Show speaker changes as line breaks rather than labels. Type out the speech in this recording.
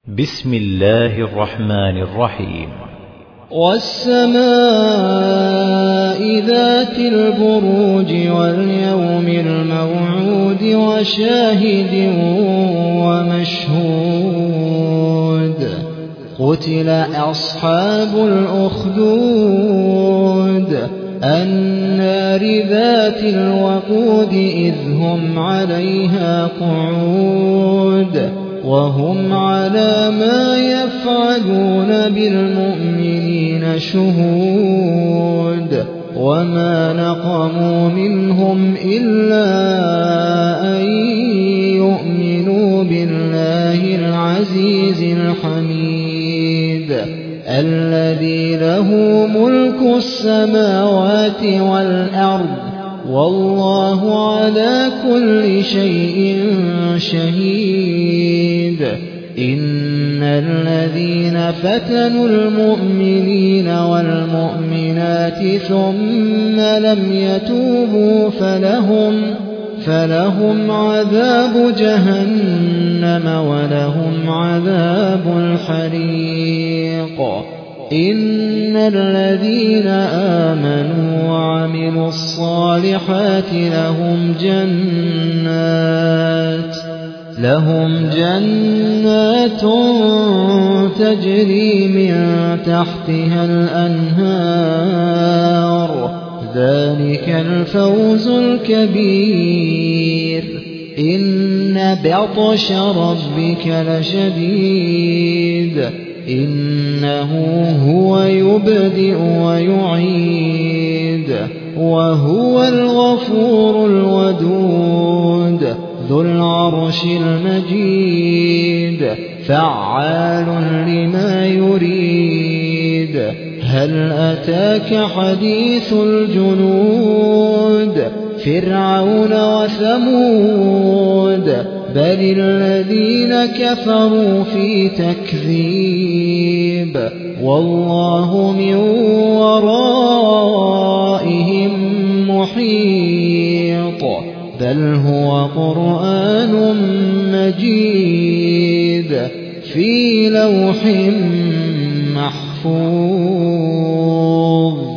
بسم الله الرحمن الرحيم.
والسماء ذات البروج واليوم الموعود وشاهد ومشهود قتل أصحاب الأخدود النار ذات الوقود إذ هم عليها قعود وهم على ما يفعلون بالمؤمنين شهود وما نقموا منهم إلا أن يؤمنوا بالله العزيز الحميد الذي له ملك السماوات والأرض والله على كل شيء شهيد. إن الذين فتنوا المؤمنين والمؤمنات ثم لم يتوبوا فلهم عذاب جهنم ولهم عذاب الحريق. إن الذين آمنوا وعملوا الصالحات لهم جنات تجري من تحتها الأنهار ذلك الفوز الكبير. إن بطش ربك لشديد إنه هو يبدئ ويعيد وهو الغفور الودود ذو العرش المجيد فعال لما يريد. هل أتاك حديث الجنود فرعون وثمود بل الذين كفروا في تكذيب والله من ورائهم محيط بل هو قرآن مجيد في لوح محفوظ.